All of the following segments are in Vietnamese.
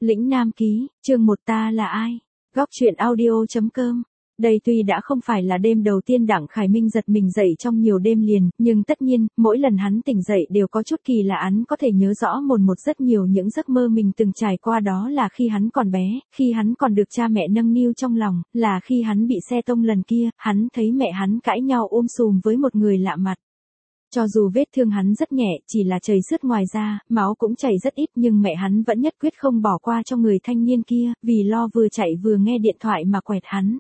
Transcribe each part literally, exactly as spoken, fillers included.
Lĩnh Nam Ký, chương một ta là ai? Góc truyện audio.com. Đây tuy đã không phải là đêm đầu tiên Đặng Khải Minh giật mình dậy trong nhiều đêm liền, nhưng tất nhiên, mỗi lần hắn tỉnh dậy đều có chút kỳ lạ, hắn có thể nhớ rõ mồn một rất nhiều những giấc mơ mình từng trải qua, đó là khi hắn còn bé, khi hắn còn được cha mẹ nâng niu trong lòng, là khi hắn bị xe tông lần kia, hắn thấy mẹ hắn cãi nhau ôm sùm với một người lạ mặt. Cho dù vết thương hắn rất nhẹ, chỉ là chảy xước ngoài da, máu cũng chảy rất ít, nhưng mẹ hắn vẫn nhất quyết không bỏ qua cho người thanh niên kia, vì lo vừa chạy vừa nghe điện thoại mà quẹt hắn.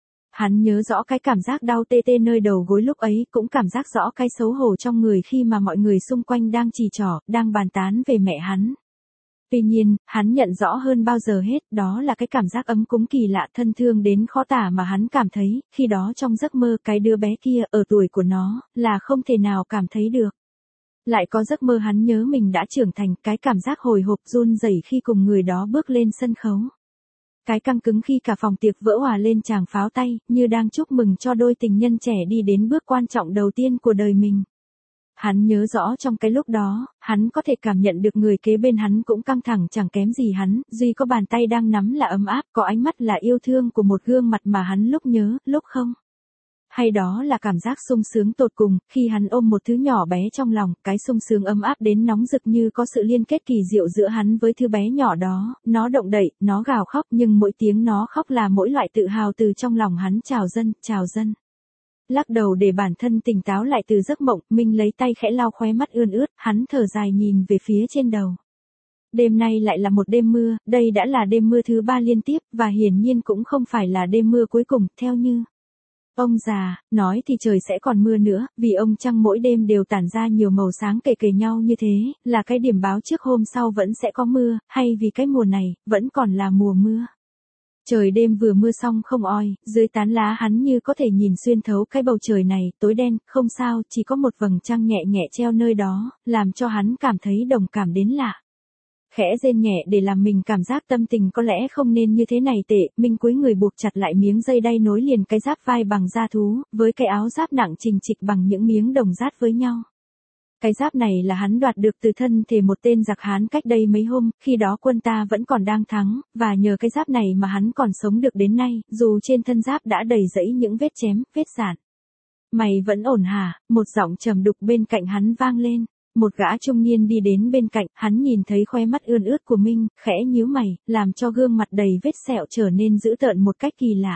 Hắn nhớ rõ cái cảm giác đau tê tê nơi đầu gối lúc ấy, cũng cảm giác rõ cái xấu hổ trong người khi mà mọi người xung quanh đang chỉ trỏ, đang bàn tán về mẹ hắn. Tuy nhiên, hắn nhận rõ hơn bao giờ hết, đó là cái cảm giác ấm cúng kỳ lạ, thân thương đến khó tả mà hắn cảm thấy, khi đó trong giấc mơ cái đứa bé kia, ở tuổi của nó, là không thể nào cảm thấy được. Lại có giấc mơ hắn nhớ mình đã trưởng thành, cái cảm giác hồi hộp run rẩy khi cùng người đó bước lên sân khấu. Cái căng cứng khi cả phòng tiệc vỡ hòa lên tràng pháo tay, như đang chúc mừng cho đôi tình nhân trẻ đi đến bước quan trọng đầu tiên của đời mình. Hắn nhớ rõ trong cái lúc đó, hắn có thể cảm nhận được người kế bên hắn cũng căng thẳng chẳng kém gì hắn, duy có bàn tay đang nắm là ấm áp, có ánh mắt là yêu thương của một gương mặt mà hắn lúc nhớ, lúc không. Hay đó là cảm giác sung sướng tột cùng, khi hắn ôm một thứ nhỏ bé trong lòng, cái sung sướng ấm áp đến nóng rực như có sự liên kết kỳ diệu giữa hắn với thứ bé nhỏ đó, nó động đậy, nó gào khóc, nhưng mỗi tiếng nó khóc là mỗi loại tự hào từ trong lòng hắn. Chào dân, chào dân. Lắc đầu để bản thân tỉnh táo lại từ giấc mộng, Minh lấy tay khẽ lau khóe mắt ươn ướt, hắn thở dài nhìn về phía trên đầu. Đêm nay lại là một đêm mưa, đây đã là đêm mưa thứ ba liên tiếp, và hiển nhiên cũng không phải là đêm mưa cuối cùng, theo như ông già, nói thì trời sẽ còn mưa nữa, vì ông trăng mỗi đêm đều tản ra nhiều màu sáng kề kề nhau như thế, là cái điểm báo trước hôm sau vẫn sẽ có mưa, hay vì cái mùa này, vẫn còn là mùa mưa. Trời đêm vừa mưa xong không oi, dưới tán lá hắn như có thể nhìn xuyên thấu cái bầu trời này, tối đen, không sao, chỉ có một vầng trăng nhẹ nhẹ treo nơi đó, làm cho hắn cảm thấy đồng cảm đến lạ. Khẽ rên nhẹ để làm mình cảm giác tâm tình có lẽ không nên như thế này tệ, Minh cúi người buộc chặt lại miếng dây đai nối liền cái giáp vai bằng da thú, với cái áo giáp nặng trình trịch bằng những miếng đồng dát với nhau. Cái giáp này là hắn đoạt được từ thân thể một tên giặc Hán cách đây mấy hôm, khi đó quân ta vẫn còn đang thắng, và nhờ cái giáp này mà hắn còn sống được đến nay, dù trên thân giáp đã đầy rẫy những vết chém, vết rạn. Mày vẫn ổn hả? Một giọng trầm đục bên cạnh hắn vang lên. Một gã trung niên đi đến bên cạnh, hắn nhìn thấy khóe mắt ươn ướt của Minh, khẽ nhíu mày, làm cho gương mặt đầy vết sẹo trở nên dữ tợn một cách kỳ lạ.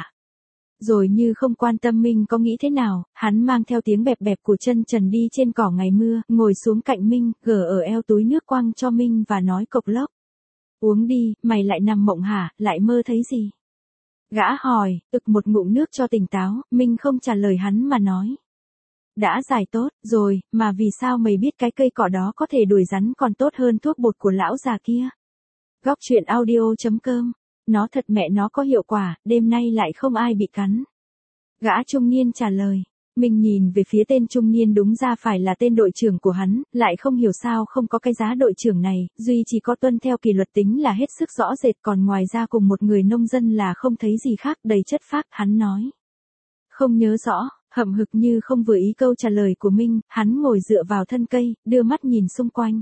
Rồi như không quan tâm Minh có nghĩ thế nào, hắn mang theo tiếng bẹp bẹp của chân trần đi trên cỏ ngày mưa, ngồi xuống cạnh Minh, gỡ ở eo túi nước quăng cho Minh và nói cộc lốc. Uống đi, mày lại nằm mộng hả, lại mơ thấy gì? Gã hỏi, ực một ngụm nước cho tỉnh táo, Minh không trả lời hắn mà nói. Đã giải tốt, rồi, mà vì sao mày biết cái cây cỏ đó có thể đuổi rắn còn tốt hơn thuốc bột của lão già kia? Góc truyện audio.com. Nó thật mẹ nó có hiệu quả, đêm nay lại không ai bị cắn. Gã trung niên trả lời. Mình nhìn về phía tên trung niên đúng ra phải là tên đội trưởng của hắn, lại không hiểu sao không có cái giá đội trưởng này, duy chỉ có tuân theo kỷ luật tính là hết sức rõ rệt, còn ngoài ra cùng một người nông dân là không thấy gì khác, đầy chất phác, hắn nói. Không nhớ rõ. Hậm hực như không vừa ý câu trả lời của Minh, hắn ngồi dựa vào thân cây, đưa mắt nhìn xung quanh.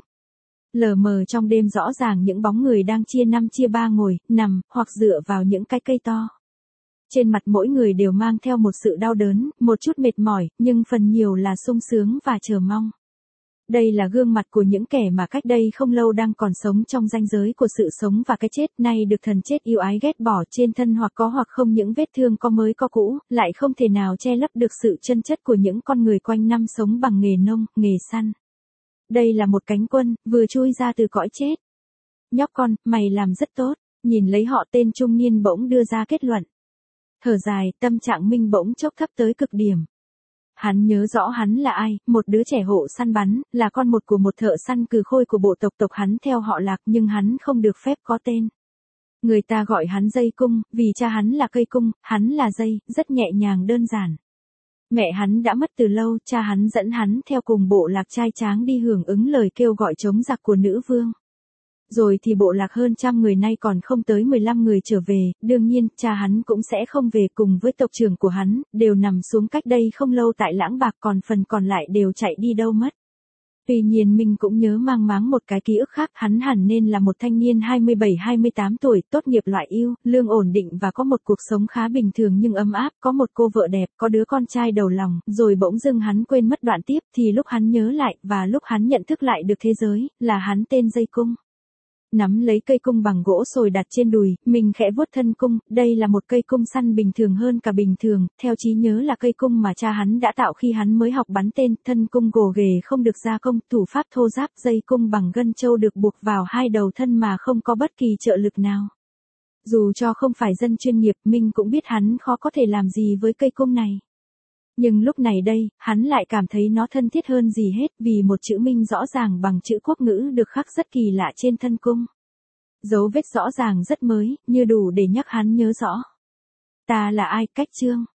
Lờ mờ trong đêm rõ ràng những bóng người đang chia năm chia ba ngồi, nằm, hoặc dựa vào những cái cây to. Trên mặt mỗi người đều mang theo một sự đau đớn, một chút mệt mỏi, nhưng phần nhiều là sung sướng và chờ mong. Đây là gương mặt của những kẻ mà cách đây không lâu đang còn sống trong ranh giới của sự sống và cái chết, nay được thần chết yêu ái ghét bỏ, trên thân hoặc có hoặc không những vết thương có mới có cũ, lại không thể nào che lấp được sự chân chất của những con người quanh năm sống bằng nghề nông, nghề săn. Đây là một cánh quân, vừa chui ra từ cõi chết. Nhóc con, mày làm rất tốt, nhìn lấy họ tên trung niên bỗng đưa ra kết luận. Thở dài, tâm trạng Minh bỗng chốc thấp tới cực điểm. Hắn nhớ rõ hắn là ai, một đứa trẻ hộ săn bắn, là con một của một thợ săn cừ khôi của bộ tộc tộc hắn theo họ Lạc, nhưng hắn không được phép có tên. Người ta gọi hắn Dây Cung, vì cha hắn là cây cung, hắn là dây, rất nhẹ nhàng đơn giản. Mẹ hắn đã mất từ lâu, cha hắn dẫn hắn theo cùng bộ lạc trai tráng đi hưởng ứng lời kêu gọi chống giặc của nữ vương. Rồi thì bộ lạc hơn trăm người nay còn không tới mười lăm người trở về, đương nhiên, cha hắn cũng sẽ không về cùng với tộc trưởng của hắn, đều nằm xuống cách đây không lâu tại Lãng Bạc, còn phần còn lại đều chạy đi đâu mất. Tuy nhiên mình cũng nhớ mang máng một cái ký ức khác, hắn hẳn nên là một thanh niên hai mươi bảy hai mươi tám tuổi, tốt nghiệp loại ưu, lương ổn định và có một cuộc sống khá bình thường nhưng ấm áp, có một cô vợ đẹp, có đứa con trai đầu lòng, rồi bỗng dưng hắn quên mất đoạn tiếp, thì lúc hắn nhớ lại, và lúc hắn nhận thức lại được thế giới, là hắn tên Dây Cung. Nắm lấy cây cung bằng gỗ sồi đặt trên đùi, mình khẽ vuốt thân cung, đây là một cây cung săn bình thường hơn cả bình thường, theo trí nhớ là cây cung mà cha hắn đã tạo khi hắn mới học bắn tên, thân cung gồ ghề không được gia công, thủ pháp thô ráp, dây cung bằng gân trâu được buộc vào hai đầu thân mà không có bất kỳ trợ lực nào. Dù cho không phải dân chuyên nghiệp, mình cũng biết hắn khó có thể làm gì với cây cung này. Nhưng lúc này đây, hắn lại cảm thấy nó thân thiết hơn gì hết vì một chữ Minh rõ ràng bằng chữ quốc ngữ được khắc rất kỳ lạ trên thân cung. Dấu vết rõ ràng rất mới, như đủ để nhắc hắn nhớ rõ. Ta là ai, Cách Chương.